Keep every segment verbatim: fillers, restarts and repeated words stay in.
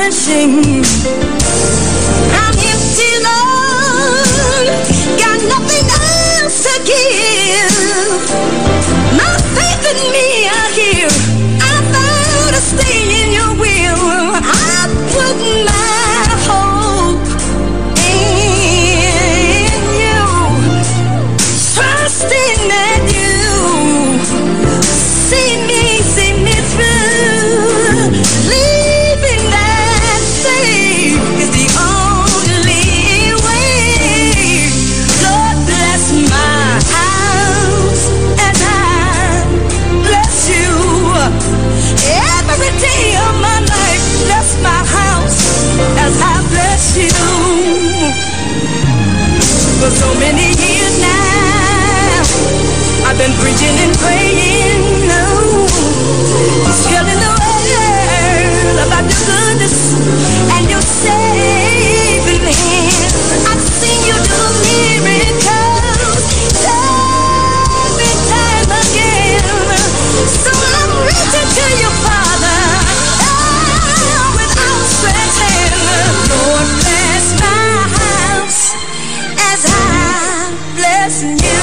vanishing. I'm empty, Lord, got nothing else to give. My faith in me out here, I found a stay in your will. I put my hope in you, trusting that you see me, see me through. Leaving that faith is the only way. Lord, bless my house as I bless you. Every day of my life, bless my house as I bless you. For so many years now, I've been preaching and praying, oh, telling the world about your goodness and your saving hand. I've seen you do miracles every time again. So I'm reaching to you, Father, oh, with outstretched hand. Lord, bless my house as I bless you.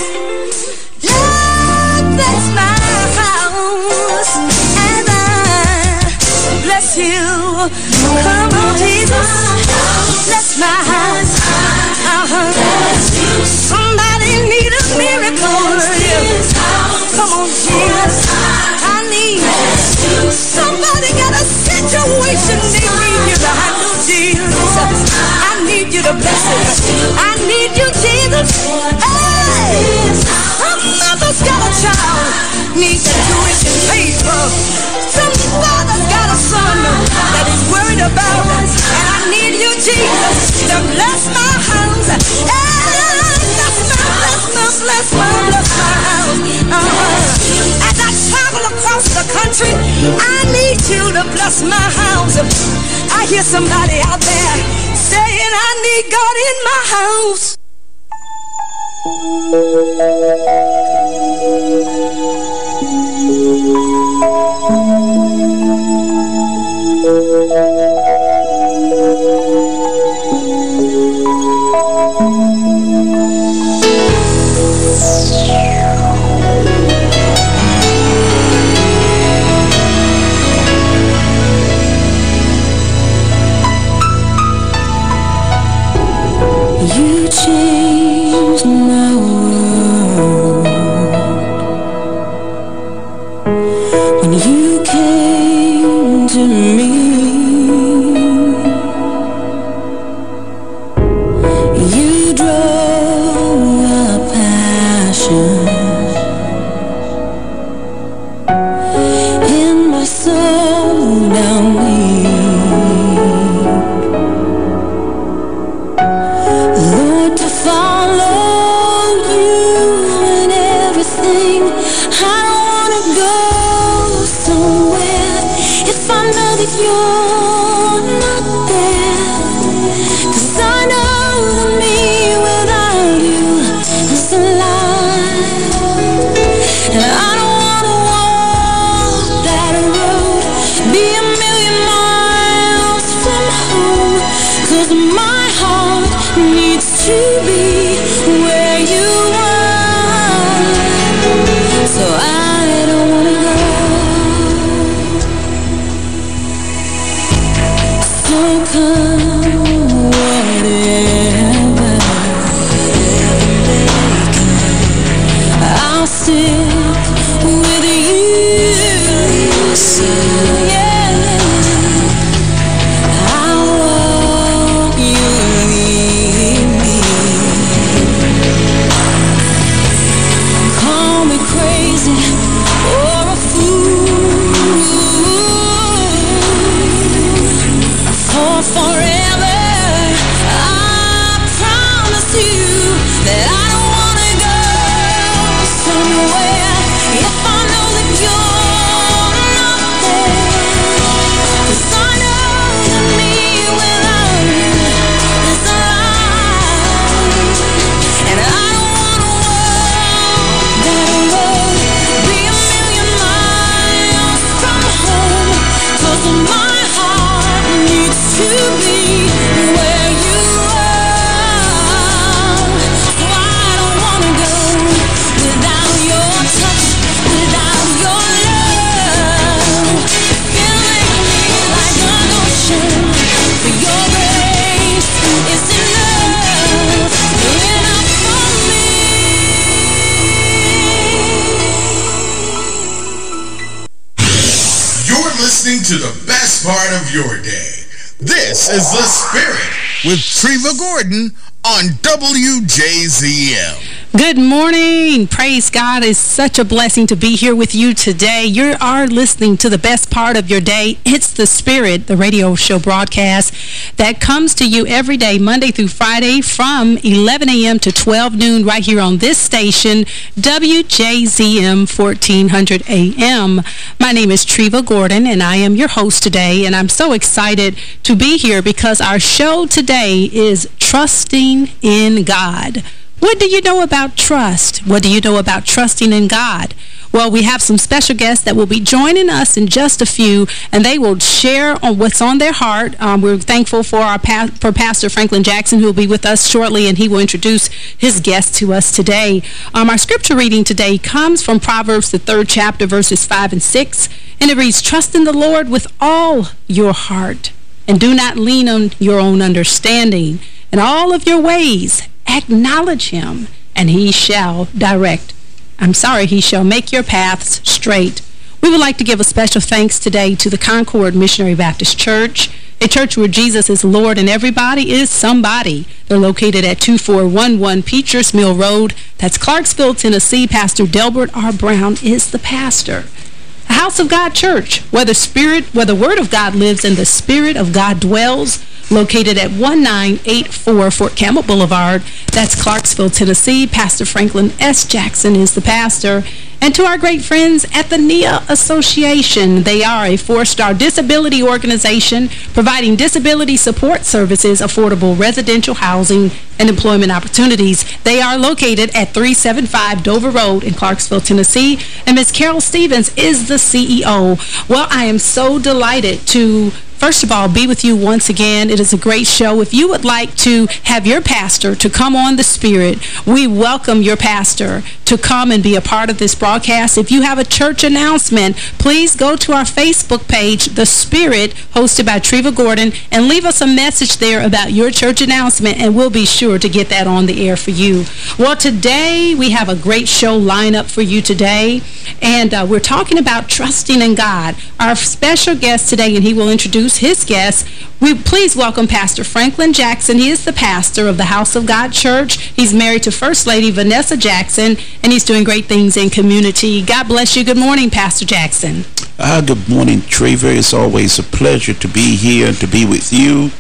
Lord, bless my house as I bless you. Come on, Jesus, bless my house. Uh-huh. Somebody need a miracle. Come on, Jesus, I need. Somebody got a situation they need you to handle, Jesus. I need you to bless it. I need you, Jesus. Hey, some mother's got a child, needs the tuition paid for. Some father's got a son that is worried about, and I need you, Jesus, to bless my house. Hey, bless my, bless my, bless my, bless my house. Uh-huh. As I travel across the country, I need you to bless my house. I hear somebody out there saying I need God in my house. You changed my world when you came to me. You drove a passion in my soul down weak. Lord, to follow you in everything. I don't wanna go somewhere if I know that you're not there. 'Cause I know that me without you is a lie. And I don't wanna walk that road, be a million miles from home. 'Cause my heart needs to be where you are. So I don't wanna go. So come whatever, I'll stick with you. Yeah, I'll walk you lead me. Call me crazy or a fool, for forever I promise you that I don't wanna go somewhere if I know that you're not there. listening to the best part of your day. This is The Spirit with Treva Gordon on W J Z M. Good morning. Praise God. It's such a blessing to be here with you today. You are listening to the best part of your day. It's The Spirit, the radio show broadcast that comes to you every day, Monday through Friday from eleven a m to twelve noon right here on this station, W J Z M fourteen hundred A M. My name is Treva Gordon, and I am your host today, and I'm so excited to be here because our show today is Trusting in God. What do you know about trust? What do you know about trusting in God? Well, we have some special guests that will be joining us in just a few, and they will share on what's on their heart. Um, we're thankful for our pa for Pastor Franklin Jackson, who will be with us shortly, and he will introduce his guest to us today. Um, our scripture reading today comes from Proverbs, the third chapter, verses five and six, and it reads, "Trust in the Lord with all your heart, and do not lean on your own understanding. In all of your ways, acknowledge him, and he shall direct. I'm sorry, he shall make your paths straight." We would like to give a special thanks today to the Concord Missionary Baptist Church, a church where Jesus is Lord and everybody is somebody. They're located at two four one one Peters Mill Road. That's Clarksville, Tennessee. Pastor Delbert R. Brown is the pastor. The House of God Church, where the Spirit, where the Word of God lives and the Spirit of God dwells, located at one nine eight four Fort Campbell Boulevard. That's Clarksville, Tennessee. Pastor Franklin S. Jackson is the pastor. And to our great friends at the N I A Association, they are a four-star disability organization providing disability support services, affordable residential housing, and employment opportunities. They are located at three seventy-five Dover Road in Clarksville, Tennessee. And Miz Carol Stevens is the C E O. Well, I am so delighted to first of all, be with you once again. It is a great show. If you would like to have your pastor to come on The Spirit, we welcome your pastor to come and be a part of this broadcast. If you have a church announcement, please go to our Facebook page, The Spirit, hosted by Treva Gordon, and leave us a message there about your church announcement, and we'll be sure to get that on the air for you. Well, today we have a great show lined up for you today, and uh, we're talking about trusting in God. Our special guest today, and he will introduce his guest. We please welcome Pastor Franklin Jackson. He is the pastor of the House of God Church. He's married to First Lady Vanessa Jackson, and he's doing great things in community. God bless you. Good morning, Pastor Jackson. Uh, good morning, Treva. It's always a pleasure to be here and to be with you.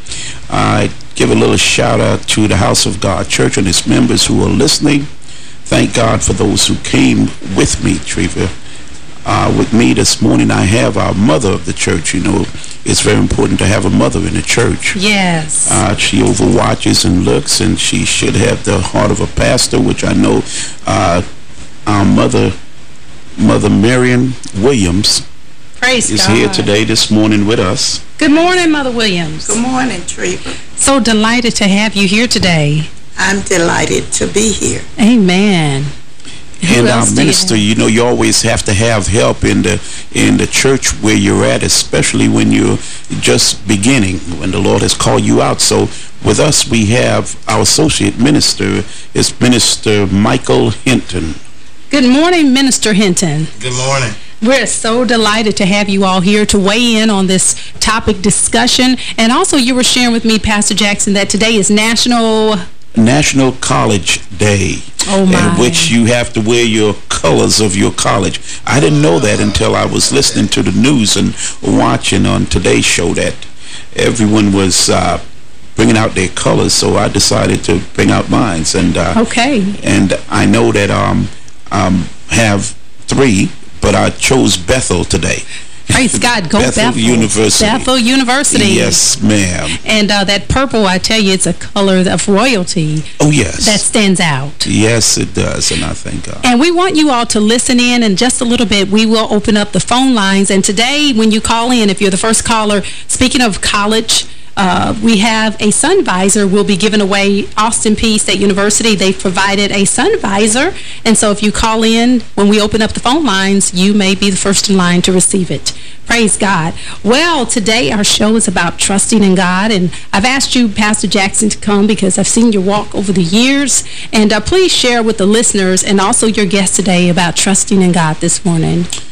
I give a little shout out to the House of God Church and its members who are listening. Thank God for those who came with me, Treva. Uh, with me this morning, I have our mother of the church. You know, it's very important to have a mother in the church. Yes. Uh, she overwatches and looks, and she should have the heart of a pastor, which I know uh, our mother, Mother Marion Williams, Praise is God. here today this morning with us. Good morning, Mother Williams. Good morning, Treva. So delighted to have you here today. I'm delighted to be here. Amen. And our minister, you know, you always have to have help in the in the church where you're at, especially when you're just beginning, when the Lord has called you out. So with us, we have our associate minister, is Minister Michael Hinton. Good morning, Minister Hinton. Good morning. We're so delighted to have you all here to weigh in on this topic discussion. And also, you were sharing with me, Pastor Jackson, that today is National... National College Day, oh my. in which you have to wear your colors of your college. I didn't know that until I was listening to the news and watching on today's show that everyone was uh, bringing out their colors, so I decided to bring out mine. And uh, okay. And I know that um um have three, but I chose Bethel today. Praise God. Go Bethel, Bethel University. Bethel University. Yes, ma'am. And uh, that purple, I tell you, it's a color of royalty. Oh, yes. That stands out. Yes, it does, and I thank God. And we want you all to listen in, and just a little bit, we will open up the phone lines. And today, when you call in, if you're the first caller, speaking of college, Uh, we have a sun visor we'll be giving away. Austin Peay State University, they've provided a sun visor. And so if you call in, when we open up the phone lines, you may be the first in line to receive it. Praise God. Well, today our show is about trusting in God. And I've asked you, Pastor Jackson, to come because I've seen your walk over the years. And uh, please share with the listeners and also your guest today about trusting in God this morning.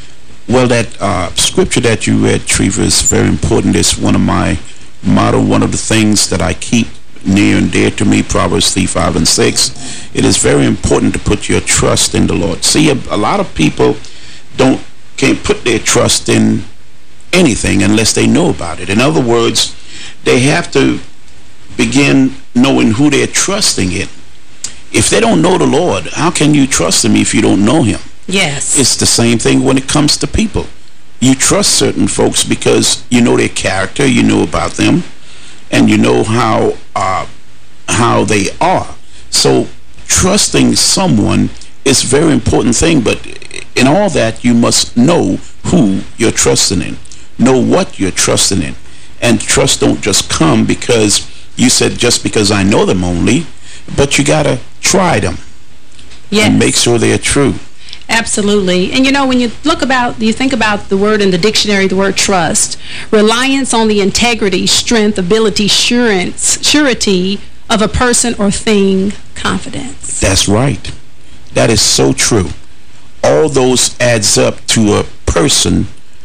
Well, that uh, scripture that you read, Treva, is very important. It's one of my motto, one of the things that I keep near and dear to me, Proverbs three, five, and six. It is very important to put your trust in the Lord. See, a, a lot of people don't can't put their trust in anything unless they know about it. In other words, they have to begin knowing who they're trusting in. If they don't know the Lord, how can you trust him if you don't know him? Yes. It's the same thing when it comes to people. You trust certain folks because you know their character, you know about them, and you know how uh, how they are. So trusting someone is a very important thing, but in all that, you must know who you're trusting in. Know what you're trusting in. And trust don't just come because you said just because I know them only, but you got to try them. Yes. And make sure they're true. Absolutely. And you know, when you look about, you think about the word in the dictionary, the word trust, reliance on the integrity, strength, ability, surance, surety of a person or thing, confidence. That's right. That is so true. All those adds up to a person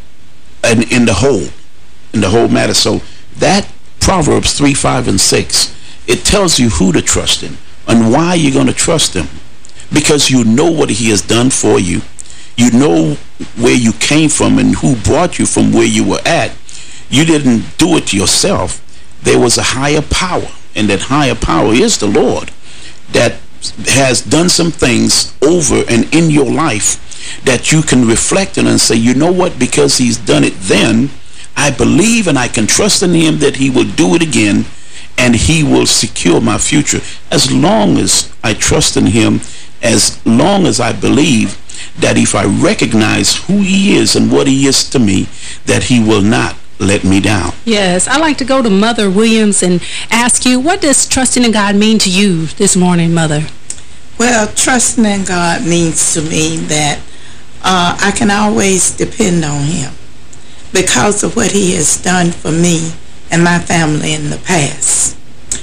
and in the whole, in the whole matter. So that Proverbs three, five, and six, it tells you who to trust in and why you're going to trust him. Because you know what he has done for you. You know where you came from and who brought you from where you were at. You didn't do it yourself. There was a higher power, and that higher power is the Lord that has done some things over and in your life that you can reflect on and say, you know what, because he's done it then, I believe and I can trust in him that he will do it again and he will secure my future. As long as I trust in him, as long as I believe that if I recognize who he is and what he is to me, that he will not let me down. Yes, I'd like to go to Mother Williams and ask you, what does trusting in God mean to you this morning, Mother? Well, trusting in God means to me that uh, I can always depend on him because of what he has done for me and my family in the past.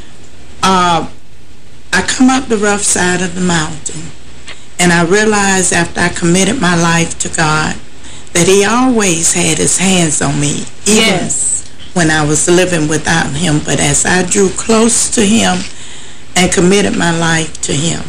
Uh, I come up the rough side of the mountain, and I realized after I committed my life to God that he always had his hands on me, even yes. when I was living without him. But as I drew close to him and committed my life to him,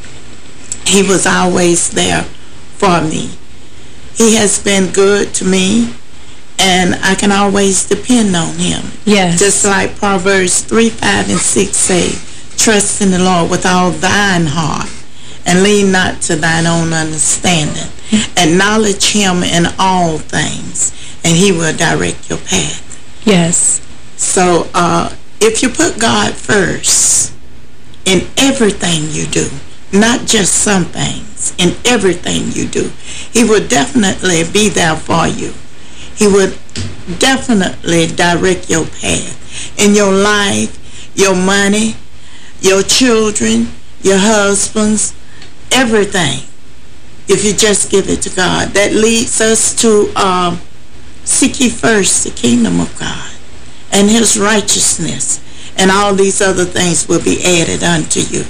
he was always there for me. He has been good to me, and I can always depend on him. Yes. Just like Proverbs three, five, and six say, trust in the Lord with all thine heart, and lean not to thine own understanding. Acknowledge him in all things, and he will direct your path. Yes. So uh, if you put God first in everything you do, not just some things, in everything you do, he will definitely be there for you. He would definitely direct your path in your life, your money, your children, your husbands, everything. If you just give it to God, that leads us to uh, seek ye first the kingdom of God and his righteousness, and all these other things will be added unto you.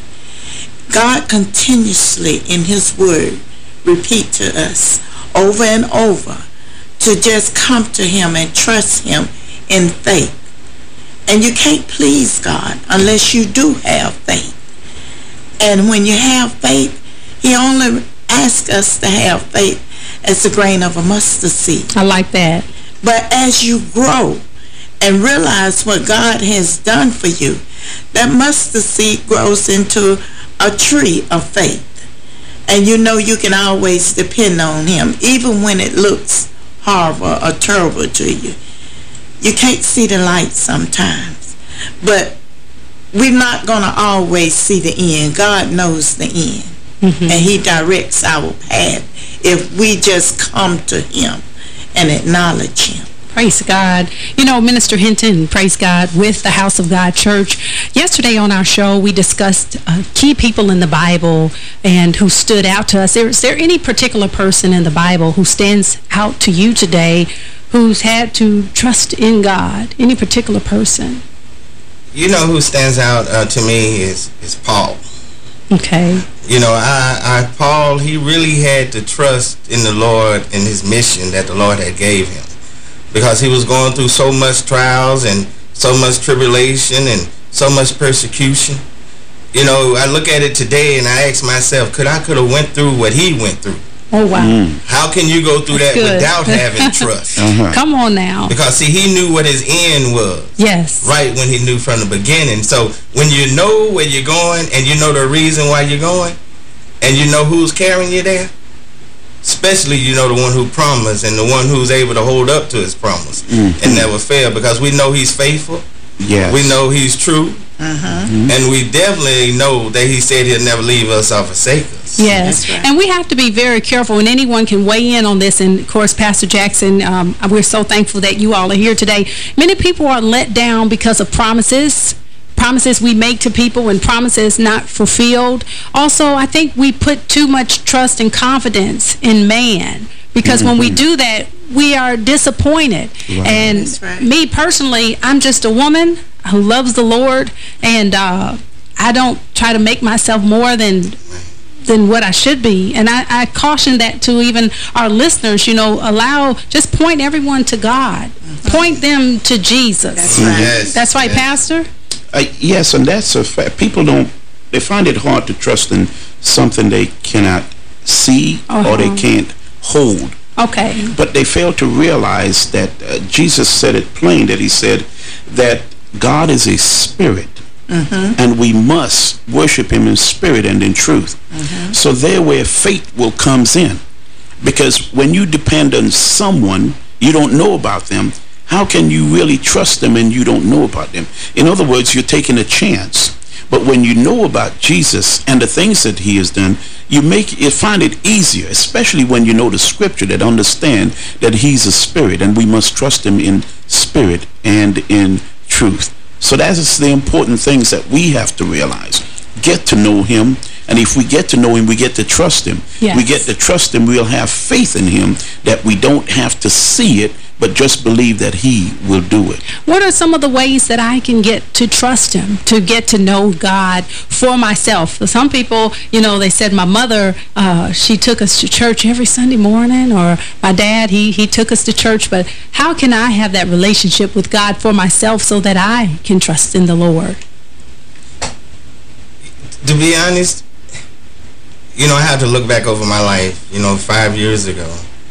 God continuously in his word repeat to us over and over to just come to him and trust him in faith. And you can't please God unless you do have faith. And when you have faith, he only asks us to have faith as a grain of a mustard seed. I like that. But as you grow and realize what God has done for you, that mustard seed grows into a tree of faith. And you know you can always depend on him, even when it looks horrible or terrible to you. You can't see the light sometimes, but we're not going to always see the end. God knows the end, mm-hmm. and he directs our path if we just come to him and acknowledge him. Praise God. You know, Minister Hinton, praise God, with the House of God Church. Yesterday on our show, we discussed uh, key people in the Bible and who stood out to us. Is there any particular person in the Bible who stands out to you today who's had to trust in God? Any particular person? You know who stands out uh, to me is, is Paul. Okay. You know, I, I, Paul, he really had to trust in the Lord and his mission that the Lord had gave him, because he was going through so much trials and so much tribulation and so much persecution. You know, I look at it today and I ask myself, could I could have went through what he went through? Oh, wow. Mm. How can you go through That's that good. without having trust? Uh-huh. Come on now. Because, see, he knew what his end was. Yes. Right when he knew from the beginning. So when you know where you're going and you know the reason why you're going and you know who's carrying you there, especially you know the one who promised and the one who's able to hold up to his promise mm-hmm. and never fail, because we know he's faithful. Yes. We know he's true. Uh-huh. Mm-hmm. And we definitely know that he said he'll never leave us or forsake us. Yes. Right. And we have to be very careful, and anyone can weigh in on this. And, of course, Pastor Jackson, um, we're so thankful that you all are here today. Many people are let down because of promises, promises we make to people and promises not fulfilled. Also, I think we put too much trust and confidence in man, because mm-hmm. when we do that, we are disappointed. Right. And right. me personally, I'm just a woman who loves the Lord, and uh, I don't try to make myself more than than what I should be. And I, I caution that to even our listeners, you know, allow, just point everyone to God. Mm-hmm. Point them to Jesus. That's right. Yes. That's right, yes. Pastor? Uh, yes, and that's a fact. People don't, they find it hard to trust in something they cannot see uh-huh. or they can't hold. Okay. But they fail to realize that uh, Jesus said it plain, that he said that God is a spirit, mm-hmm. and we must worship him in spirit and in truth. Mm-hmm. So there where faith will comes in. Because when you depend on someone, you don't know about them, how can you really trust them and you don't know about them? In other words, you're taking a chance. But when you know about Jesus and the things that he has done, you make you find it easier, especially when you know the scripture that understand that he's a spirit and we must trust him in spirit and in truth. So that is the important things that we have to realize. Get to know him, and if we get to know him, we get to trust him. Yes. We get to trust him, we'll have faith in him that we don't have to see it, but just believe that he will do it. What are some of the ways that I can get to trust him, to get to know God for myself? For some people, you know, they said my mother, uh, she took us to church every Sunday morning, or my dad, he, he took us to church. But how can I have that relationship with God for myself so that I can trust in the Lord? To be honest, you know, I had to look back over my life, you know, five years ago.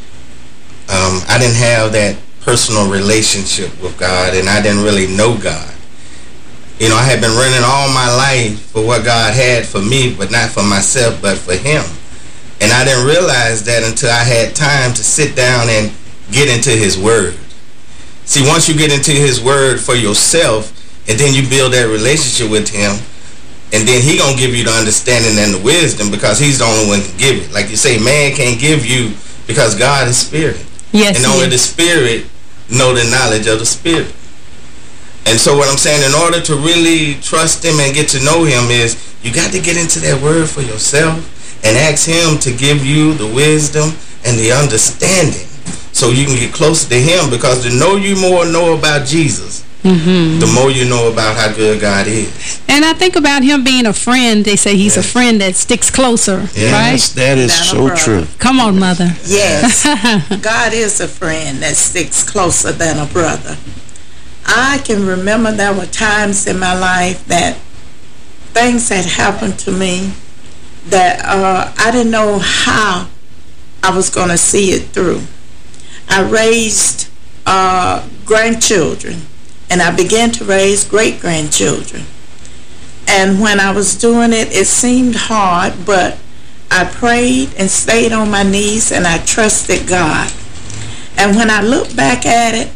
Um, I didn't have that personal relationship with God, and I didn't really know God. You know, I had been running all my life for what God had for me, but not for myself, but for him. And I didn't realize that until I had time to sit down and get into his word. See, once you get into his word for yourself, and then you build that relationship with him, and then he gonna give you the understanding and the wisdom, because he's the only one who can give it. Like you say, man can't give you, because God is spirit. Yes, and only the spirit know the knowledge of the spirit. And so what I'm saying, in order to really trust him and get to know him, is you got to get into that word for yourself and ask him to give you the wisdom and the understanding so you can get closer to him. Because the know you more know about Jesus, mm-hmm. the more you know about how good God is. And I think about him being a friend. They say he's yes. a friend that sticks closer, yes, right? That is so true. Come on, Mother. Yes. God is a friend that sticks closer than a brother. I can remember there were times in my life that things had happened to me that uh, I didn't know how I was going to see it through. I raised uh, grandchildren, and I began to raise great-grandchildren. And when I was doing it, it seemed hard, but I prayed and stayed on my knees, and I trusted God. And when I look back at it,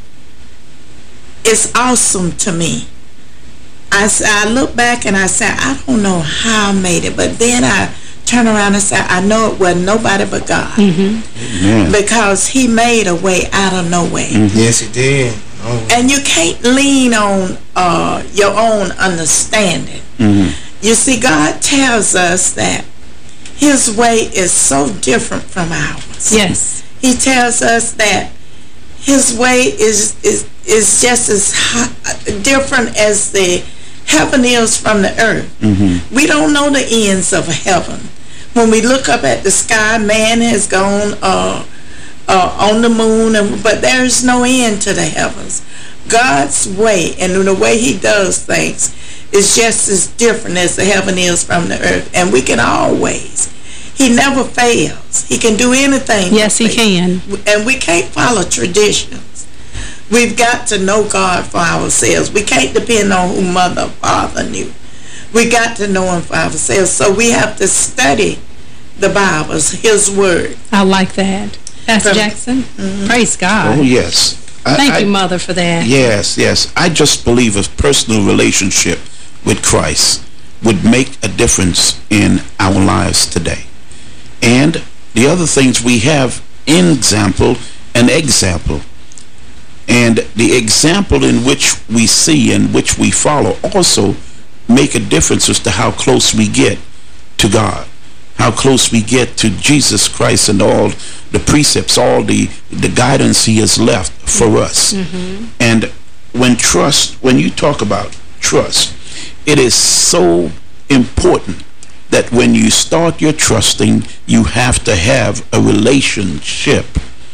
it's awesome to me. I, I look back and I say, I don't know how I made it, but then I turn around and say, I know it wasn't nobody but God. Mm-hmm. Yeah. Because he made a way out of no way. Mm-hmm. Yes, he did. Oh. And you can't lean on uh, your own understanding. Mm-hmm. You see, God tells us that his way is so different from ours. Yes. He tells us that his way is is, is just as high, different as the heaven is from the earth. Mm-hmm. We don't know the ends of heaven, When we look up at the sky, man has gone uh, uh, on the moon, and, but there's no end to the heavens. God's way and the way he does things is just as different as the heaven is from the earth. And we can always, he never fails. He can do anything. Yes, he can. And we can't follow traditions. We've got to know God for ourselves. We can't depend on who mother or father knew. We got to know him for ourselves. So we have to study the Bible, his word. I like that. Pastor From, Jackson, mm-hmm. Praise God. Oh, yes. I, Thank I, you, Mother, for that. Yes, yes. I just believe a personal relationship with Christ would make a difference in our lives today. And the other things we have, in example, an example. And the example in which we see and which we follow also make a difference as to how close we get to God, how close we get to Jesus Christ and all the precepts, all the, the guidance he has left for us. Mm-hmm. And when trust, when you talk about trust, it is so important that when you start your trusting, you have to have a relationship.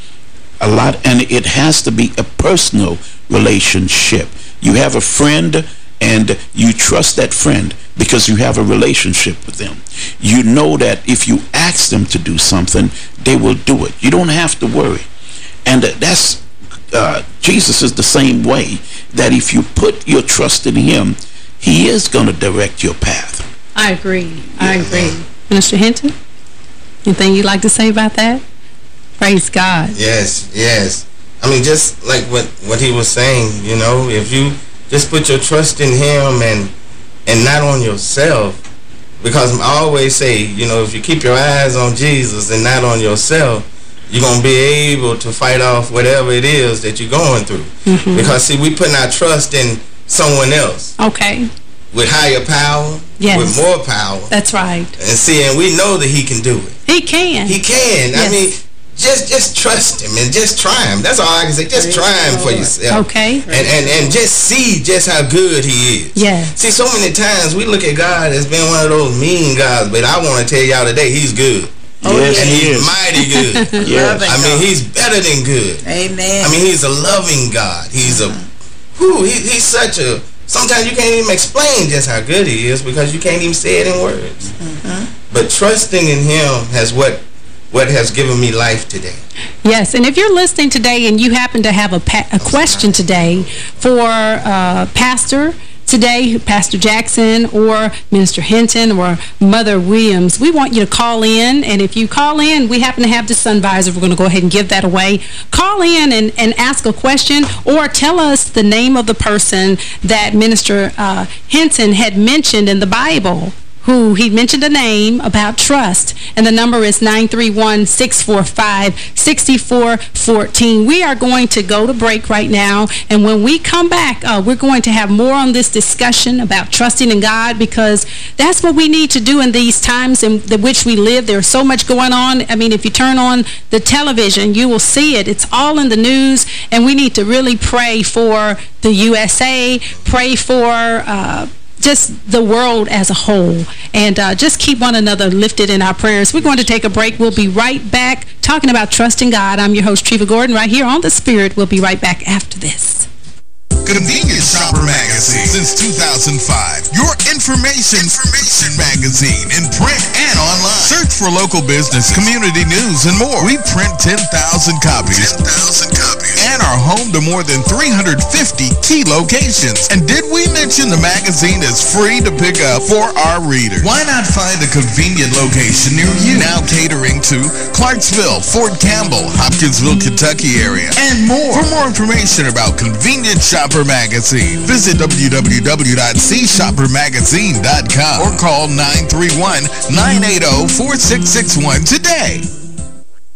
A lot, and it has to be a personal relationship. You have a friend and you trust that friend because you have a relationship with them. You know that if you ask them to do something, they will do it. You don't have to worry. And that's, uh, Jesus is the same way, that if you put your trust in him, he is going to direct your path. I agree. I agree. Mister Hinton, anything you'd like to say about that? Praise God. Yes, yes. I mean, just like what, what he was saying, you know, if you just put your trust in him and and not on yourself, because I always say, you know, if you keep your eyes on Jesus and not on yourself, you're going to be able to fight off whatever it is that you're going through. Mm-hmm. Because, see, we putting our trust in someone else. Okay. With higher power. Yes. With more power. That's right. And see, and we know that he can do it. He can. He can. Yes. I mean, Just just trust him and just try him. That's all I can say. Just Praise try him for yourself. Okay. And, and and just see just how good he is. Yeah. See, so many times we look at God as being one of those mean gods, but I want to tell y'all today, he's good. Oh, yes, and he he's is. mighty good. Yes. I mean, he's better than good. Amen. I mean, he's a loving God. He's a, whew, he, he's such a, sometimes you can't even explain just how good he is because you can't even say it in words. Mm-hmm. But trusting in him has what what has given me life today. Yes, and if you're listening today and you happen to have a, pa a question today for uh, Pastor today, Pastor Jackson or Minister Hinton or Mother Williams, we want you to call in. And if you call in, we happen to have the sun visor. We're going to go ahead and give that away. Call in and, and ask a question or tell us the name of the person that Minister uh, Hinton had mentioned in the Bible, who he mentioned a name about trust, and the number is nine three one, six four five, six four one four. We are going to go to break right now, and when we come back, uh, we're going to have more on this discussion about trusting in God, because that's what we need to do in these times in the which we live. There's so much going on. I mean, if you turn on the television, you will see it. It's all in the news, and we need to really pray for the U S A, pray for uh, just the world as a whole, and uh, just keep one another lifted in our prayers. We're going to take a break. We'll be right back talking about trusting God. I'm your host, Treva Gordon, right here on The Spirit. We'll be right back after this. Convenience Shopper Magazine since two thousand five. Your information, information magazine in print and online. Search for local business, community news, and more. We print ten thousand copies. ten thousand copies. And are home to more than three hundred fifty key locations. And did we mention the magazine is free to pick up for our readers? Why not find a convenient location near you? Now catering to Clarksville, Fort Campbell, Hopkinsville, Kentucky area, and more. For more information about Convenience Shopper Magazine, visit w w w dot c shopper magazine dot com or call nine three one, nine eight zero, four six six one today.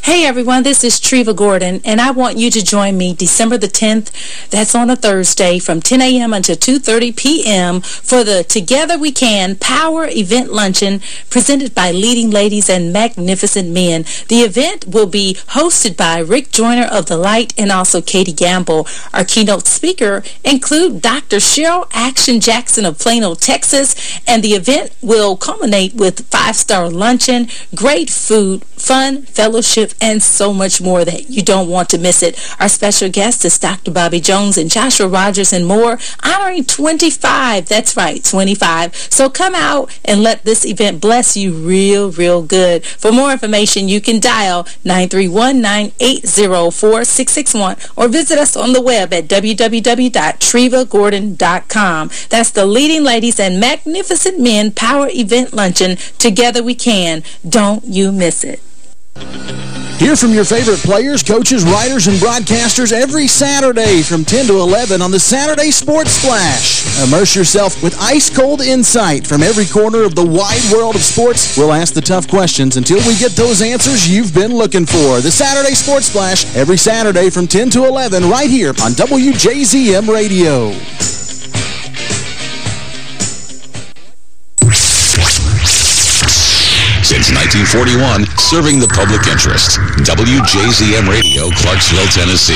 Hey everyone, this is Treva Gordon, and I want you to join me December the tenth, that's on a Thursday, from ten a m until two thirty p m for the Together We Can Power Event Luncheon presented by Leading Ladies and Magnificent Men. The event will be hosted by Rick Joyner of The Light and also Katie Gamble. Our keynote speaker include Doctor Cheryl Action Jackson of Plano, Texas, and the event will culminate with five-star luncheon, great food, fun, fellowship, and so much more that you don't want to miss it. Our special guest is Doctor Bobby Jones and Joshua Rogers and more, honoring twenty-five. That's right, twenty-five. So come out and let this event bless you real, real good. For more information, you can dial nine three one, nine eight zero, four six six one or visit us on the web at w w w dot treva gordon dot com. That's the Leading Ladies and Magnificent Men Power Event Luncheon. Together We Can. Don't you miss it. Hear from your favorite players, coaches, writers, and broadcasters every Saturday from ten to eleven on the Saturday Sports Splash. Immerse yourself with ice-cold insight from every corner of the wide world of sports. We'll ask the tough questions until we get those answers you've been looking for. The Saturday Sports Splash, every Saturday from ten to eleven right here on W J Z M Radio. Since nineteen forty-one, serving the public interest. W J Z M Radio, Clarksville, Tennessee.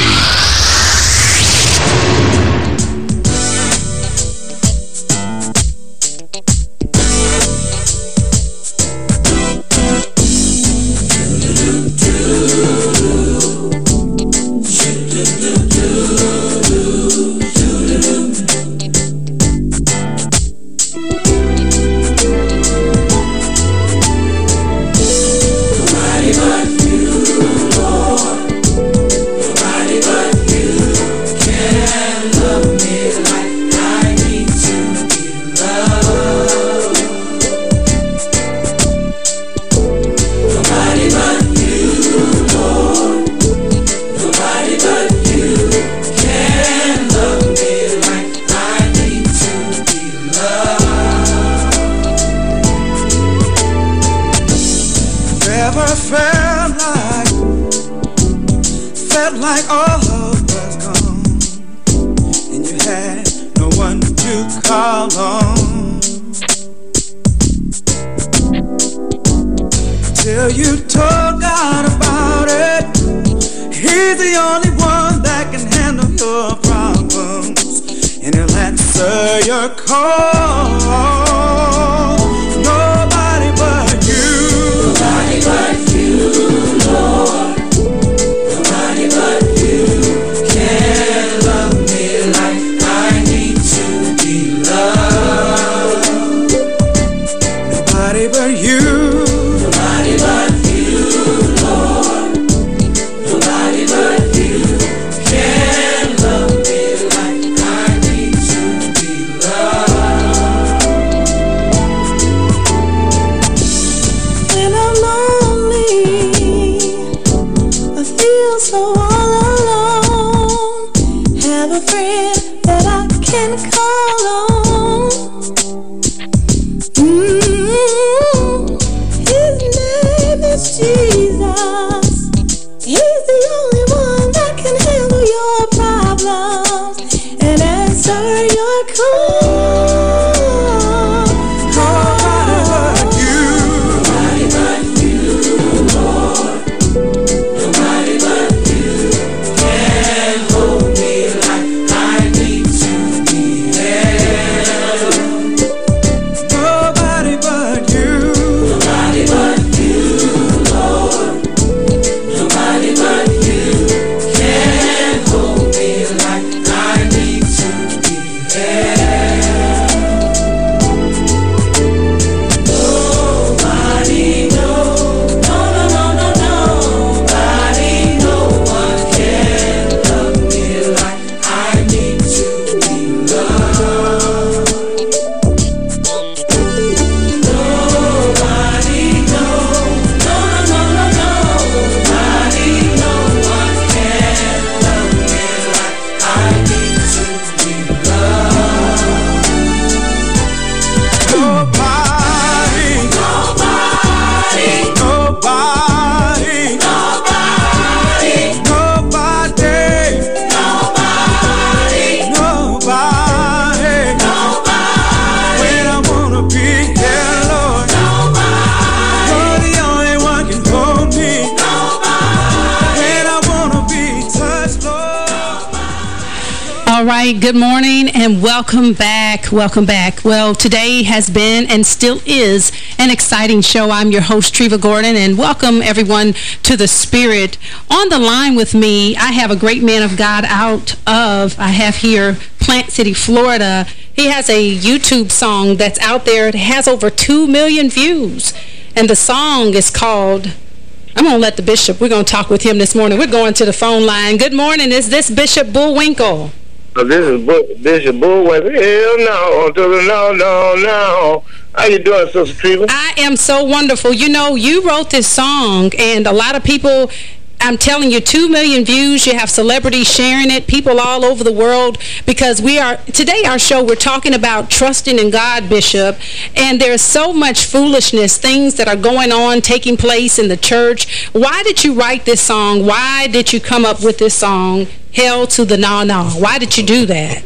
All right, good morning and welcome back. Welcome back. Well, today has been and still is an exciting show. I'm your host, Treva Gordon, and welcome everyone to The Spirit. On the line with me, I have a great man of God out of, I have here, Plant City, Florida. He has a YouTube song that's out there. It has over two million views, and the song is called... I'm going to let the bishop, we're going to talk with him this morning. We're going to the phone line. Good morning. Is this Bishop Bullwinkle? Uh, this is Bu Bishop Bullwinkle. Hell no, to the no, no, no. How you doing, Sister Treva? I am so wonderful. You know, you wrote this song, and a lot of people... I'm telling you, two million views. You have celebrities sharing it, people all over the world, because we are, today our show, we're talking about trusting in God, Bishop, and there's so much foolishness, things that are going on, taking place in the church. Why did you write this song? Why did you come up with this song, Hell to the No No? Why did you do that?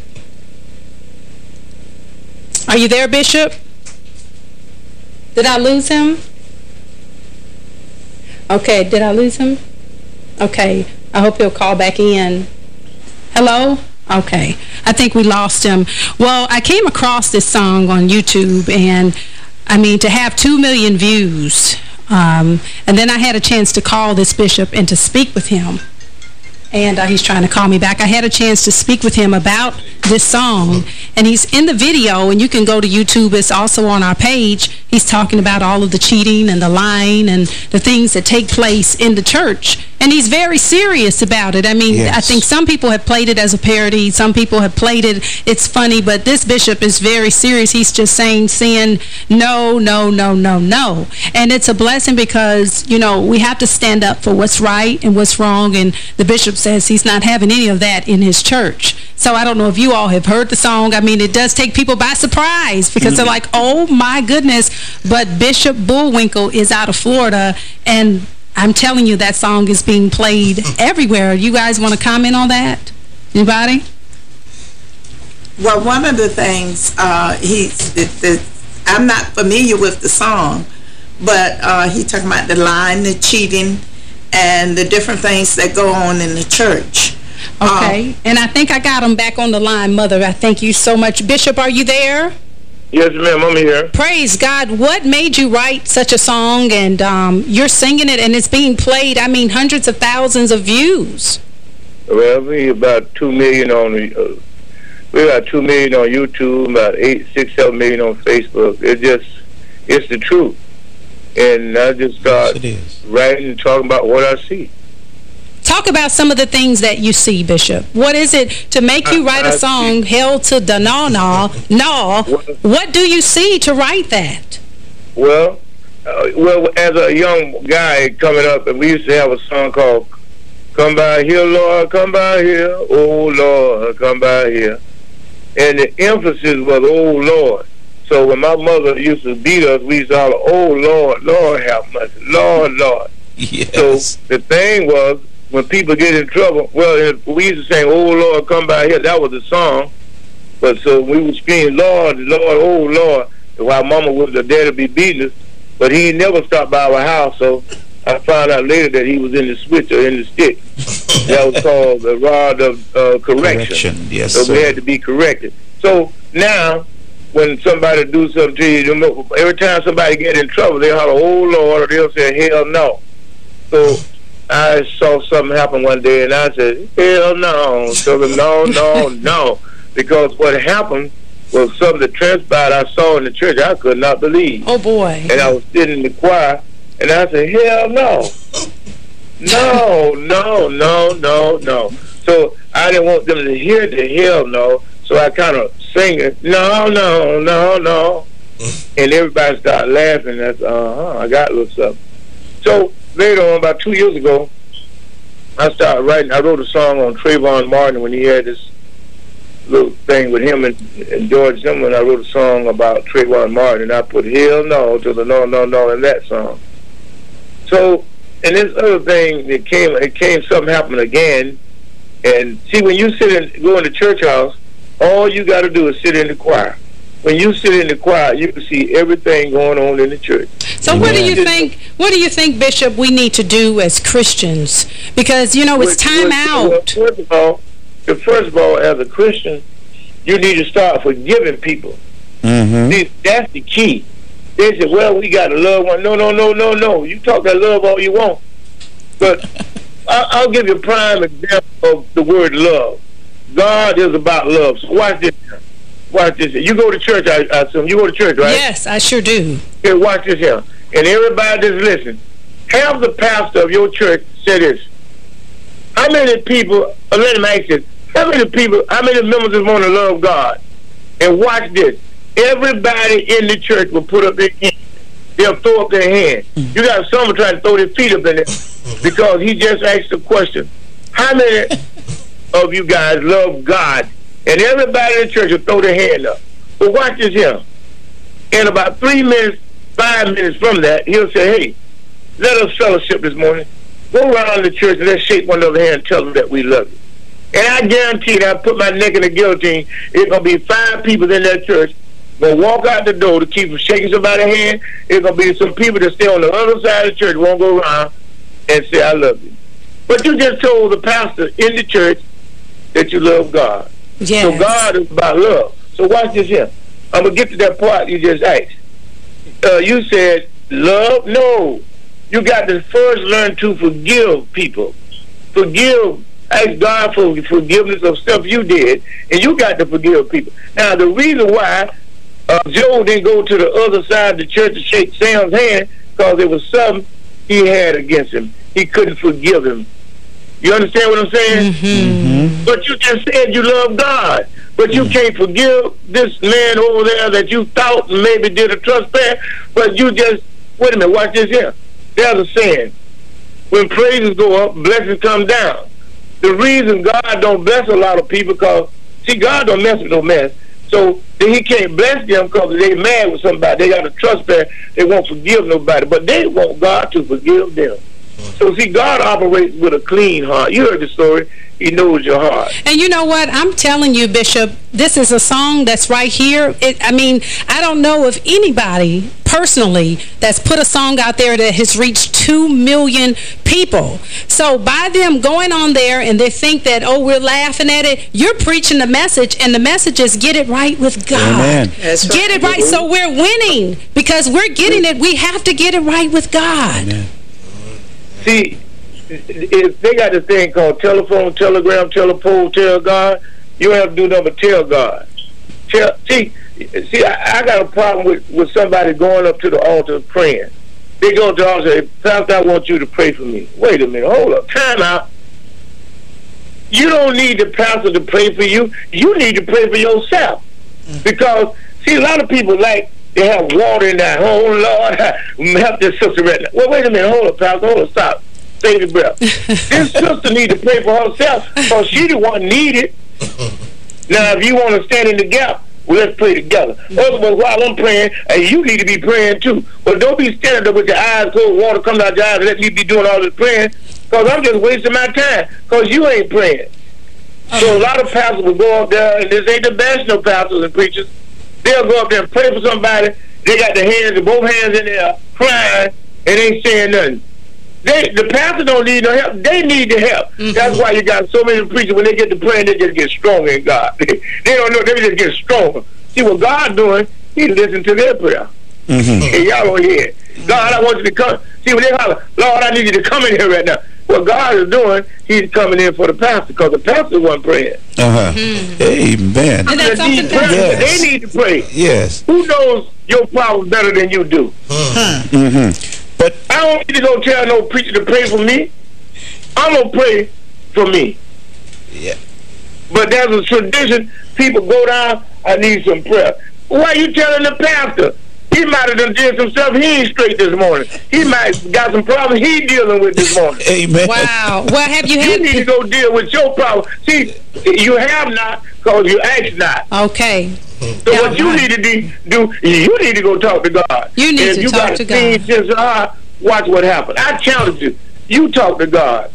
Are you there, Bishop? Did I lose him? Okay, did I lose him? Okay, I hope he'll call back in. Hello? Okay, I think we lost him. Well, I came across this song on YouTube, and, I mean, to have two million views, um, and then I had a chance to call this bishop and to speak with him. And uh, he's trying to call me back. I had a chance to speak with him about this song, and he's in the video, and you can go to YouTube. It's also on our page. He's talking about all of the cheating and the lying and the things that take place in the church. And he's very serious about it. I mean, yes. I think some people have played it as a parody. Some people have played it. It's funny, but this bishop is very serious. He's just saying, saying, no, no, no, no, no. And it's a blessing because, you know, we have to stand up for what's right and what's wrong. And the bishop says he's not having any of that in his church. So I don't know if you all have heard the song. I mean, it does take people by surprise because mm-hmm. they're like, oh, my goodness. But Bishop Bullwinkle is out of Florida, and I'm telling you, that song is being played everywhere. You guys want to comment on that? Anybody? Well, one of the things, uh, he, the, the, I'm not familiar with the song, but uh, he talking about the lying, the cheating, and the different things that go on in the church. Okay, um, and I think I got him back on the line, Mother. I thank you so much. Bishop, are you there? Yes, ma'am, I'm here. Praise God. What made you write such a song, and um, you're singing it, and it's being played, I mean, hundreds of thousands of views? Well, we about two million on the, uh, we got two million on YouTube, about eight, six, seven million on Facebook. It just, it's the truth. And I just start yes, writing and talking about what I see. Talk about some of the things that you see, Bishop. What is it to make you write a song, Hell to the No No? No. What do you see to write that? Well, uh, well, as a young guy coming up, and we used to have a song called Come By Here, Lord, Come By Here, Oh, Lord, Come By Here. And the emphasis was, oh, Lord. So when my mother used to beat us, we used to holler, oh, Lord, Lord, have mercy, Lord, Lord. Yes. So the thing was, when people get in trouble, well, we used to sing, oh, Lord, come by here. That was the song. But so we would scream, Lord, Lord, oh, Lord, while Mama was the daddy be beating us. But he never stopped by our house, so I found out later that he was in the switch or in the stick. That was called the rod of uh, correction. correction. Yes, so sir. we had to be corrected. So now, when somebody do something to you, you know, every time somebody get in trouble, they holler, oh, Lord, or they'll say, hell no. So I saw something happen one day, and I said, hell no. So the no, no, no. Because what happened was something that transpired I saw in the church I could not believe. Oh, boy. And I was sitting in the choir, and I said, hell no. No, no, no, no, no. So I didn't want them to hear the hell no, so I kind of sing it, no, no, no, no. And everybody started laughing. That's, uh-huh, I got a little something. So later on, about two years ago, I started writing. I wrote a song on Trayvon Martin when he had this little thing with him and, and George Zimmerman. I wrote a song about Trayvon Martin, and I put hell no to the no, no, no in that song. So, and this other thing, it came, it came, something happened again. And see, when you sit in, go in the church house, all you got to do is sit in the choir. When you sit in the choir, you can see everything going on in the church. So what do you think, what do you think, Bishop, we need to do as Christians? Because, you know, it's time out. First of all, that first of all, as a Christian, you need to start forgiving people. Mm-hmm. See, that's the key. They say, well, we got to love one. No, no, no, no, no. You talk that love all you want. But I, I'll give you a prime example of the word love. God is about love. So watch this. Watch this. You go to church, I, I assume. You go to church, right? Yes, I sure do. Okay, watch this here. And everybody just listen. Have the pastor of your church say this. How many people, uh, let him ask this, how many people, how many members just want to love God? And watch this. Everybody in the church will put up their hand. They'll throw up their hand. Mm-hmm. You got someone trying to throw their feet up in there because he just asked the question, how many of you guys love God? And everybody in the church will throw their hand up. But watch this here. In about three minutes, five minutes from that, he'll say, hey, let us fellowship this morning. Go around the church and let's shake one another's hand and tell them that we love you. And I guarantee that I put my neck in the guillotine, it's going to be five people in that church going to walk out the door to keep from shaking somebody's hand. It's going to be some people that stay on the other side of the church, won't go around and say, I love you. But you just told the pastor in the church that you love God. Yes. So God is about love. So watch this here. I'm going to get to that part you just asked. Uh, you said, love? No. You got to first learn to forgive people. Forgive. Ask God for forgiveness of stuff you did, and you got to forgive people. Now, the reason why uh, Joe didn't go to the other side of the church to shake Sam's hand, because there was something he had against him. He couldn't forgive him. You understand what I'm saying? Mm-hmm. But you just said you love God. But you can't forgive this man over there that you thought maybe did a trespass. But you just, wait a minute, watch this here. There's a saying. When praises go up, blessings come down. The reason God don't bless a lot of people, because, see, God don't mess with no mess. So then he can't bless them because they mad with somebody. They got a trespass. They won't forgive nobody. But they want God to forgive them. So, see, God operates with a clean heart. You heard the story. He knows your heart. And you know what? I'm telling you, Bishop, this is a song that's right here. It, I mean, I don't know of anybody personally that's put a song out there that has reached two million people. So by them going on there and they think that, oh, we're laughing at it, you're preaching the message, and the message is get it right with God. Amen. That's right. Get it right so we're winning, because we're getting it. We have to get it right with God. Amen. See, if they got this thing called telephone, telegram, telepole, tell God, you have to do nothing but tell God. Tell, see, see, I, I got a problem with, with somebody going up to the altar praying. They go to the altar and say, Pastor, I want you to pray for me. Wait a minute, hold up, time out. You don't need the pastor to pray for you. You need to pray for yourself. Because, see, a lot of people like, they have water in that. Oh, Lord, help this sister right now. Well, wait a minute. Hold up, Pastor. Hold up. Stop. Take the breath. This sister need to pray for herself because she the one needed. Now, if you want to stand in the gap, well, let's pray together. Otherwise, while I'm praying, and you need to be praying too. But don't be standing there with your eyes closed, water coming out your eyes, and let me be doing all this praying, because I'm just wasting my time because you ain't praying. So a lot of pastors will go up there, and this ain't the best no pastors and preachers. They'll go up there and pray for somebody. They got their hands, both hands in there, crying, and ain't saying nothing. They, the pastor don't need no help. They need the help. Mm-hmm. That's why you got so many preachers, when they get to praying, they just get stronger in God. They don't know. They just get stronger. See, what God's doing, he listen to their prayer. Mm-hmm. And y'all don't hear it. God, I want you to come. See, when they holler, Lord, I need you to come in here right now. What God is doing, he's coming in for the pastor, because the pastor wasn't praying. Uh-huh. Mm-hmm. Amen. And that's need prayer. Yes. They need to pray. Yes. Who knows your problem better than you do? Mm-hmm. Mm-hmm. But I don't need to go tell no preacher to pray for me. I'm going to pray for me. Yeah. But there's a tradition. People go down, I need some prayer. Why you telling the pastor? He might have done did some stuff he ain't straight this morning. He might got some problems he dealing with this morning. Amen. Wow. Well, have you You had... need to go deal with your problem. See, you have not because you ask not. Okay. So Yeah, what you right. need to do, do, you need to go talk to God. You need if to you talk got to a clean God. sense of heart, watch what happens. I challenge you. You talk to God.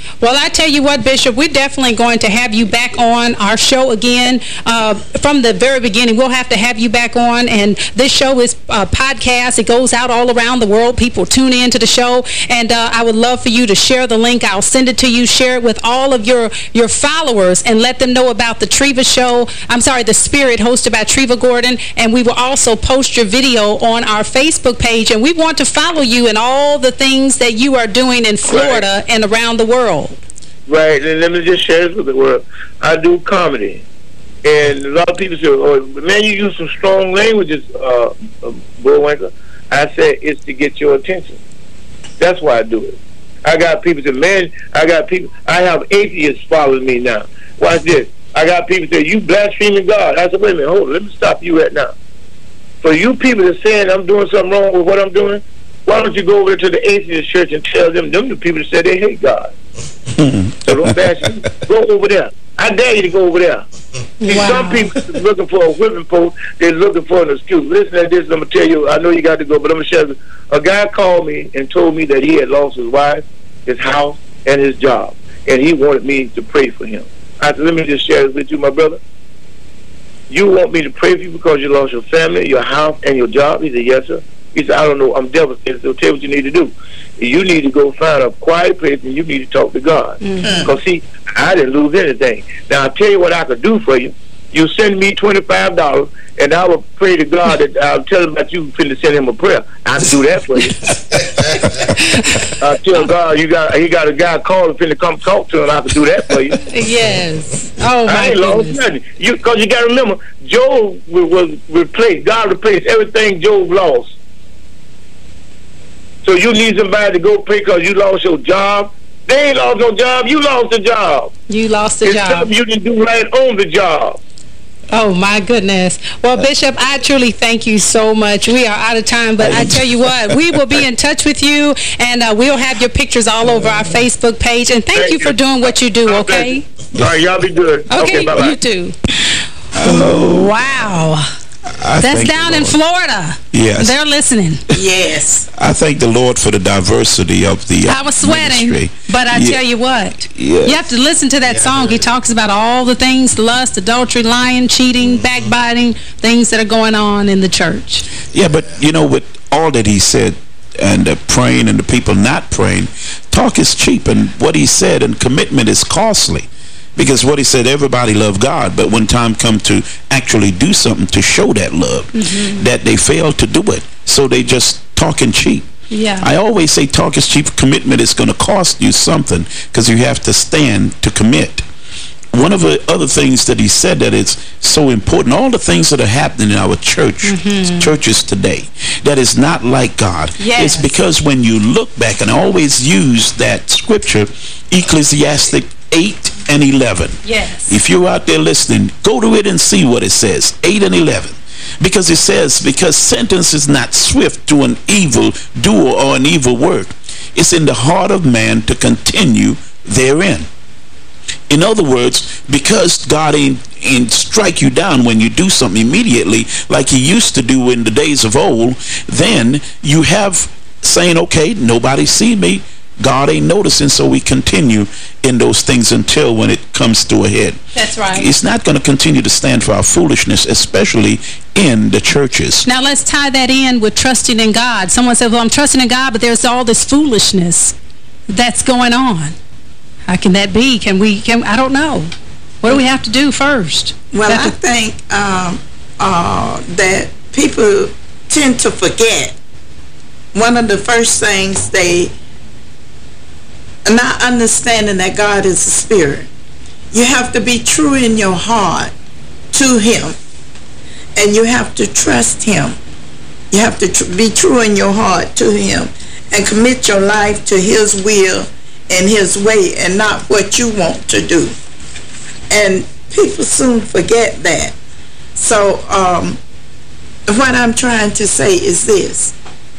Well, I tell you what, Bishop, we're definitely going to have you back on our show again. Uh, from the very beginning, we'll have to have you back on. And this show is a podcast. It goes out all around the world. People tune in to the show. And uh, I would love for you to share the link. I'll send it to you. Share it with all of your, your followers and let them know about the Treva show. I'm sorry, The Spirit, hosted by Treva Gordon. And we will also post your video on our Facebook page. And we want to follow you in all the things that you are doing in Florida right. and around the world. Right, and let me just share this with the world. I do comedy, and a lot of people say, "Oh, man, you use some strong languages, uh, uh, Bullwinkle." I said it's to get your attention. That's why I do it. I got people say, "Man, I got people." I have atheists following me now. Watch this. I got people say, "You blaspheming God." I said, "Wait a minute, hold on. Let me stop you right now." For you people that saying I'm doing something wrong with what I'm doing, why don't you go over to the atheist church and tell them, them the people that say they hate God. So don't bash me. Go over there. I dare you to go over there. See, wow. Some people are looking for a whipping post. They're looking for an excuse. Listen to this. I'm going to tell you. I know you got to go, but I'm going to share this. A guy called me and told me that he had lost his wife, his house, and his job. And he wanted me to pray for him. I said, let me just share this with you, my brother. You want me to pray for you because you lost your family, your house, and your job? He said, yes, sir. He said, I don't know. I'm devastated. So tell you what you need to do. You need to go find a quiet place and you need to talk to God. Mm-hmm. Because, see, I didn't lose anything. Now, I'll tell you what I could do for you. You send me twenty-five dollars, and I will pray to God that I'll tell him that you finna send him a prayer. I can do that for you. I'll tell God you got he got a guy called finna come talk to him. I can do that for you. Yes. Oh, my I ain't lost nothing. You, because you got to remember, Job was replaced. God replaced everything Job lost. So you need somebody to go pray because you lost your job. They ain't lost no job. You lost the job. You lost the it's job. Something you can do right on the job. Oh, my goodness. Well, Bishop, I truly thank you so much. We are out of time, but I tell you what, we will be in touch with you, and uh, we'll have your pictures all over our Facebook page. And thank, thank you for doing what you do, okay? All right, y'all be good. Okay, okay bye-bye. You too. Oh. Wow. I That's down in Florida. Yes. They're listening. Yes. I thank the Lord for the diversity of the uh, I was sweating, ministry. but I yeah. tell you what, yes. you have to listen to that yeah, song. He talks about all the things, lust, adultery, lying, cheating, backbiting, things that are going on in the church. Yeah, but, you know, with all that he said, and uh, praying and the people not praying, talk is cheap, and what he said, and commitment is costly. Because what he said, everybody loved God, but when time come to actually do something to show that love, mm-hmm. that they fail to do it. So they just talking cheap. Yeah. I always say talk is cheap. Commitment is going to cost you something because you have to stand to commit. One of the other things that he said that is so important, all the things that are happening in our church, mm-hmm. churches today, that is not like God. Yes. It's because when you look back, and I always use that scripture, Ecclesiastic eight and eleven. Yes. If you're out there listening, go to it and see what it says, eight and eleven. Because it says, because sentence is not swift to an evil doer or an evil work. It's in the heart of man to continue therein. In other words, because God ain't, ain't strike you down when you do something immediately like he used to do in the days of old, then you have saying, okay, nobody see me. God ain't noticing, so we continue in those things until when it comes to a head. That's right. It's not going to continue to stand for our foolishness, especially in the churches. Now, let's tie that in with trusting in God. Someone said, well, I'm trusting in God, but there's all this foolishness that's going on. How can that be? Can we, can, I don't know. What do we have to do first? Well, I think um, uh, that people tend to forget one of the first things they, not understanding that God is a spirit. You have to be true in your heart to him, and you have to trust him. You have to tr be true in your heart to him and commit your life to his will and his way and not what you want to do. And people soon forget that. So um, what I'm trying to say is this.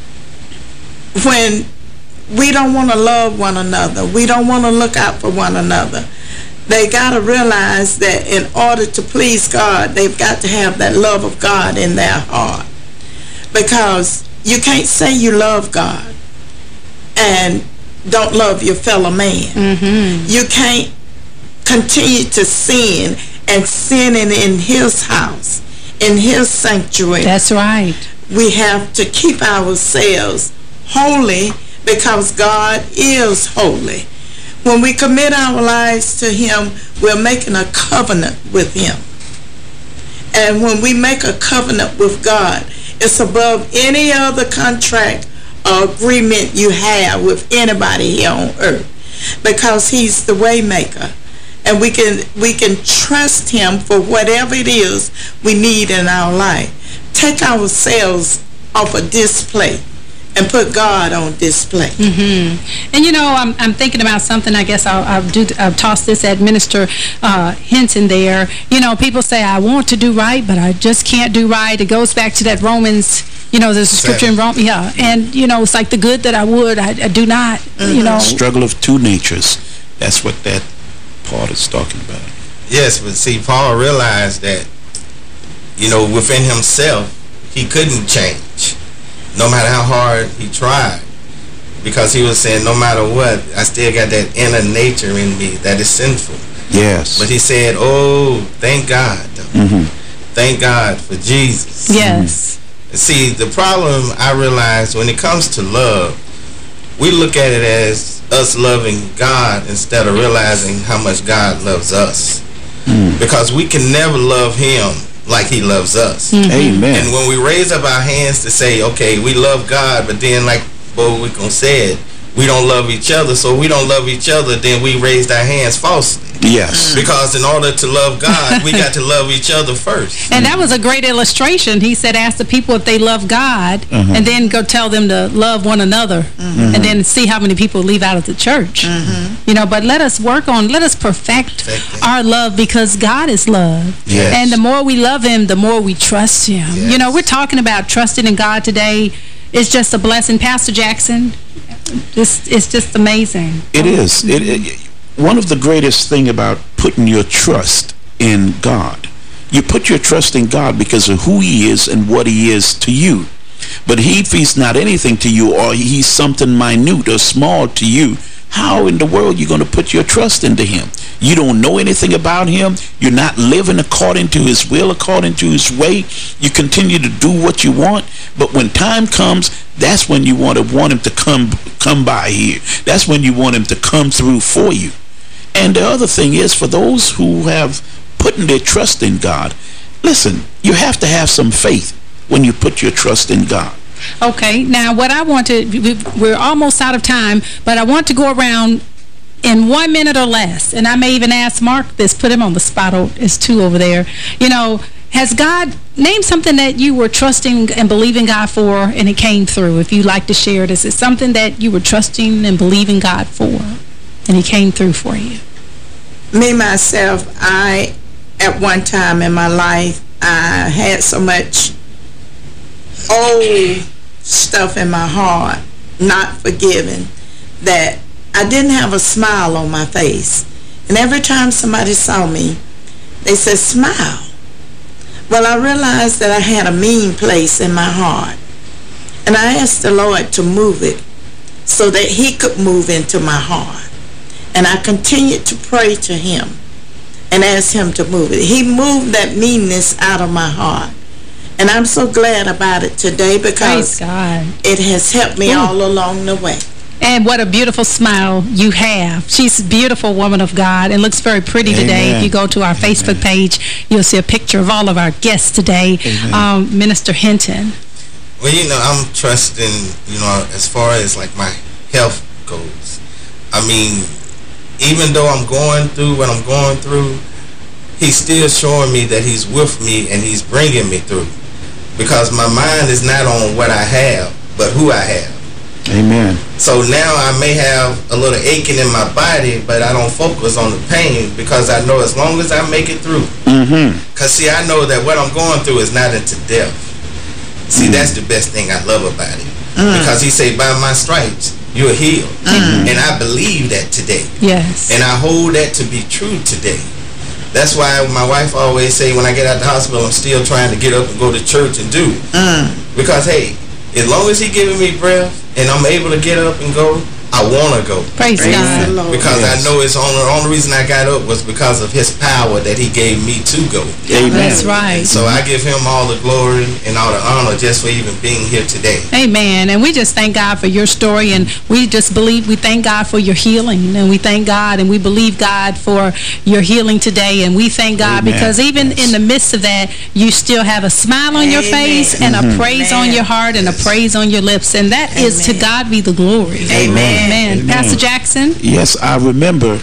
When we don't want to love one another, we don't want to look out for one another, they got to realize that in order to please God, they've got to have that love of God in their heart. Because you can't say you love God and don't love your fellow man. Mm-hmm. You can't continue to sin and sinning in his house, in his sanctuary. That's right. We have to keep ourselves holy because God is holy. When we commit our lives to him, we're making a covenant with him. And when we make a covenant with God, it's above any other contract or agreement you have with anybody here on earth, because he's the way maker. And we can we can trust him for whatever it is we need in our life. Take ourselves off a display and put God on display. Mm-hmm. And you know, I'm I'm thinking about something. I guess I'll, I'll do I'll toss this at Minister uh, Hinton there. You know, people say I want to do right, but I just can't do right. It goes back to that Romans. You know, there's a scripture in Rome. Yeah, and you know, it's like the good that I would, I, I do not. Mm-hmm. You know, struggle of two natures. That's what that part is talking about. Yes, but see, Paul realized that, you know, within himself, he couldn't change, no matter how hard he tried, because he was saying, no matter what, I still got that inner nature in me that is sinful. Yes. But he said, oh, thank God. Mm-hmm. Thank God for Jesus. Yes. Mm-hmm. See, the problem I realized when it comes to love, we look at it as us loving God instead of realizing how much God loves us. Mm. Because we can never love him like he loves us. Mm-hmm. Amen. And when we raise up our hands to say, okay, we love God, but then like Bo Wickham said, we don't love each other, so we don't love each other, then we raised our hands falsely. Yes. Because in order to love God, we got to love each other first. And that was a great illustration. He said, ask the people if they love God, uh-huh. and then go tell them to love one another, mm-hmm. and then see how many people leave out of the church. Mm-hmm. You know, but let us work on, let us perfect exactly. our love, because God is love. Yes. And the more we love him, the more we trust him. Yes. You know, we're talking about trusting in God today. It's just a blessing. Pastor Jackson, this it's just amazing. It is. It, it, one of the greatest thing about putting your trust in God, you put your trust in God because of who he is and what he is to you. But he, if he's not anything to you, or he's something minute or small to you, how in the world are you going to put your trust into him? You don't know anything about him. You're not living according to his will, according to his way. You continue to do what you want. But when time comes, that's when you want to want him to come come by here. That's when you want him to come through for you. And the other thing is, for those who have put their trust in God, listen, you have to have some faith when you put your trust in God. Okay, now what I want to, we're almost out of time, but I want to go around in one minute or less, and I may even ask Mark this, put him on the spot, it's two over there. You know, has God, name something that you were trusting and believing God for and it came through, if you'd like to share it. Is it something that you were trusting and believing God for and he came through for you? Me, myself, I, at one time in my life, I had so much old stuff in my heart, not forgiving, that I didn't have a smile on my face. And every time somebody saw me, they said, smile. Well, I realized that I had a mean place in my heart. And I asked the Lord to move it so that he could move into my heart. And I continued to pray to him and ask him to move it. He moved that meanness out of my heart. And I'm so glad about it today, because it has helped me Ooh. all along the way. And what a beautiful smile you have. She's a beautiful woman of God and looks very pretty Amen. today. If you go to our Amen. Facebook page, you'll see a picture of all of our guests today. Um, Minister Hinton. Well, you know, I'm trusting, you know, as far as like my health goes. I mean, even though I'm going through what I'm going through, he's still showing me that he's with me and he's bringing me through. Because my mind is not on what I have, but who I have. Amen. So now I may have a little aching in my body, but I don't focus on the pain, because I know as long as I make it through. Mm-hmm. Because, see, I know that what I'm going through is not into death. See, mm. that's the best thing I love about it. Mm. Because he said, by my stripes, you're healed. Mm. And I believe that today. Yes. And I hold that to be true today. That's why my wife always say, when I get out of the hospital, I'm still trying to get up and go to church and do. Mm. Because, hey, as long as he giving me breath and I'm able to get up and go, I want to go. Praise, Praise God. Because yes. I know it's only, the only reason I got up was because of his power that he gave me to go. Amen. That's right. So I give him all the glory and all the honor just for even being here today. Amen. And we just thank God for your story, and we just believe, we thank God for your healing, and we thank God and we believe God for your healing today, and we thank God Amen. Because even yes. in the midst of that, you still have a smile on Amen. Your face and mm-hmm. a praise Amen. On your heart and yes. a praise on your lips, and that Amen. Is to God be the glory. Amen. Amen. Amen. Pastor Jackson? Yes, I remember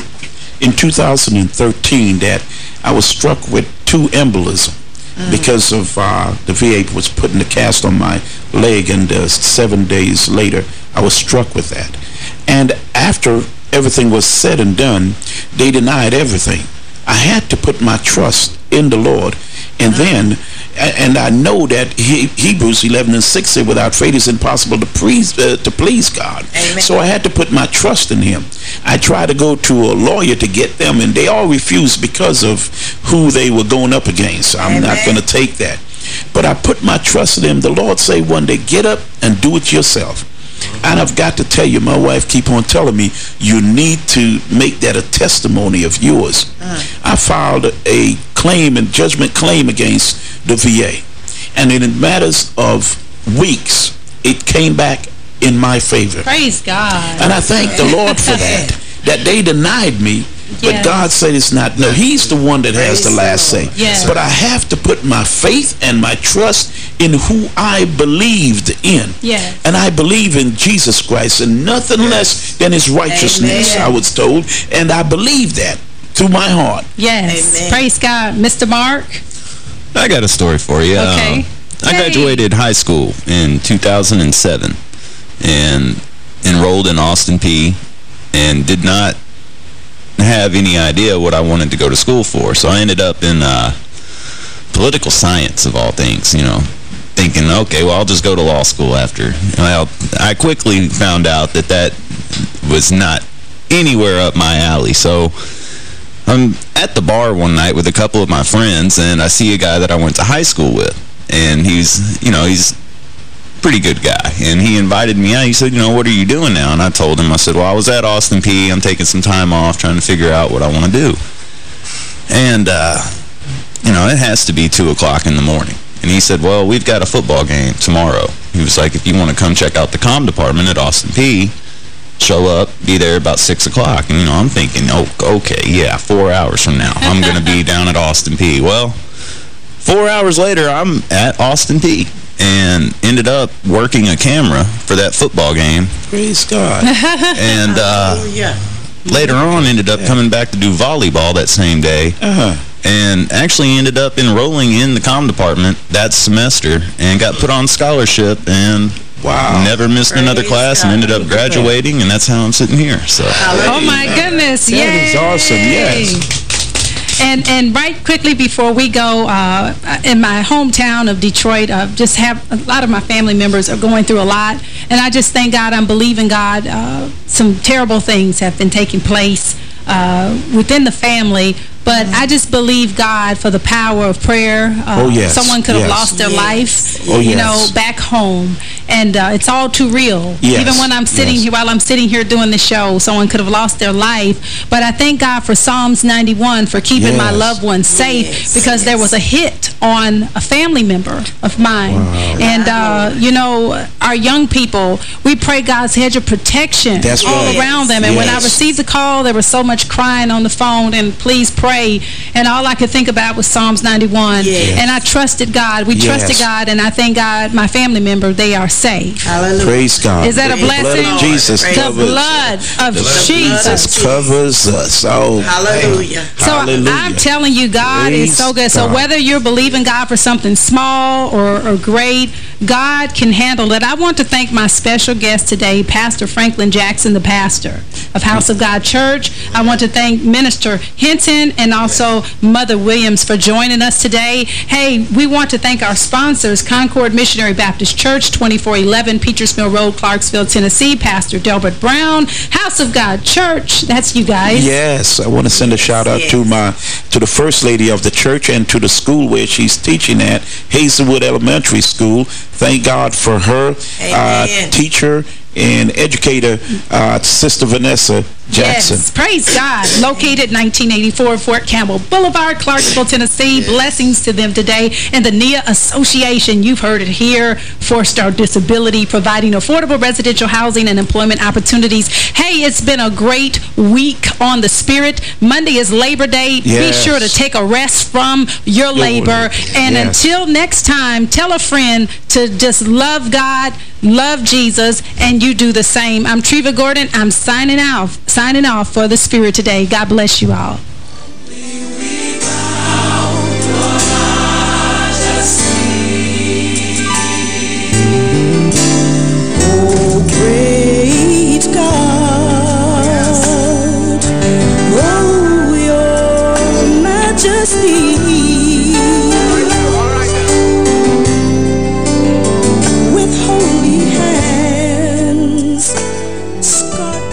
in two thousand thirteen that I was struck with two embolism mm. because of uh, the V A was putting the cast on my leg, and uh, seven days later I was struck with that. And after everything was said and done, they denied everything. I had to put my trust in the Lord. And mm. then, and I know that he, Hebrews eleven and six say, without faith it's impossible to please, uh, to please God. Amen. So I had to put my trust in him. I tried to go to a lawyer to get them, and they all refused because of who they were going up against. I'm Amen. Not going to take that. But I put my trust in him. The Lord say one day, get up and do it yourself. And I've got to tell you, my wife keep on telling me, you need to make that a testimony of yours. Mm. I filed a claim and judgment claim against the V A. And in matters of weeks, it came back in my favor. Praise God. And I thank the Lord for that, that they denied me. But yes. God said it's not. No, he's the one that Praise has the last say. Yes. But I have to put my faith and my trust in who I believed in. Yes. And I believe in Jesus Christ and nothing yes. less than his righteousness, Amen. I was told. And I believe that to my heart. Yes. Amen. Praise God. Mister Mark? I got a story for you. Okay. Uh, I hey. graduated high school in two thousand seven and enrolled in Austin Peay and did not have any idea what I wanted to go to school for. So I ended up in uh, political science, of all things, you know, thinking, okay, well, I'll just go to law school after. Well, I quickly found out that that was not anywhere up my alley. So I'm at the bar one night with a couple of my friends, and I see a guy that I went to high school with. And he's, you know, he's pretty good guy, and he invited me out. He said, you know, what are you doing now? And I told him, I said, well, I was at Austin Peay. I'm taking some time off trying to figure out what I want to do. And, uh, you know, it has to be two o'clock in the morning. And he said, well, we've got a football game tomorrow. He was like, if you want to come check out the comm department at Austin Peay, show up, be there about six o'clock. And, you know, I'm thinking, oh, okay, yeah, four hours from now, I'm going to be down at Austin Peay. Well, four hours later, I'm at Austin Peay. And ended up working a camera for that football game. Praise God. And uh, oh, yeah. later on ended up yeah. coming back to do volleyball that same day. Uh-huh. And actually ended up enrolling in the comm department that semester and got put on scholarship and wow. never missed Praise another class God. And ended up graduating, and that's how I'm sitting here. So. Oh, my goodness. That Yay. Is awesome. Yes. And and right quickly before we go, uh, in my hometown of Detroit, uh, just have a lot of my family members are going through a lot. And I just thank God, I'm believing God. Uh, some terrible things have been taking place uh, within the family. But I just believe God for the power of prayer. Uh, oh, yes. Someone could have yes. lost their yes. life, oh, you yes. know, back home. And uh, it's all too real. Yes. Even when I'm sitting yes. here, while I'm sitting here doing the show, someone could have lost their life. But I thank God for Psalms ninety-one for keeping yes. my loved ones safe yes. because yes. there was a hit on a family member of mine. Wow. And, uh, you know, our young people, we pray God's hedge of protection That's all right. around them. And yes. when I received the call, there was so much crying on the phone, and please pray. And all I could think about was Psalms ninety-one. Yes. And I trusted God. We yes. trusted God, and I thank God, my family member, they are safe. Hallelujah. Praise God. Is that a the blessing? Blood of Jesus the covers, blood of the Jesus blood covers us. Oh, hallelujah. So hallelujah. I'm telling you, God Praise is so good. God. So whether you're believing God for something small or, or great, God can handle it. I want to thank my special guest today, Pastor Franklin Jackson, the pastor of House of God Church. I want to thank Minister Hinton and also Mother Williams for joining us today. Hey, we want to thank our sponsors, Concord Missionary Baptist Church, twenty-four eleven Peters Mill Road, Clarksville, Tennessee, Pastor Delbert Brown, House of God Church. That's you guys. Yes, I want to send a shout out yes. to my to the First Lady of the church and to the school where she's teaching at, Hazelwood Elementary School. Thank God for her uh, teacher and educator, uh, Sister Vanessa Jackson. Yes, praise God. Located nineteen eighty-four Fort Campbell Boulevard, Clarksville, Tennessee. Yes. Blessings to them today. And the N I A Association, you've heard it here, Four-Star Disability, providing affordable residential housing and employment opportunities. Hey, it's been a great week on the Spirit. Monday is Labor Day. Yes. Be sure to take a rest from your labor. And yes. until next time, tell a friend to just love God, love Jesus, and you do the same. I'm Treva Gordon. I'm signing off, signing off for the Spirit today. God bless you all.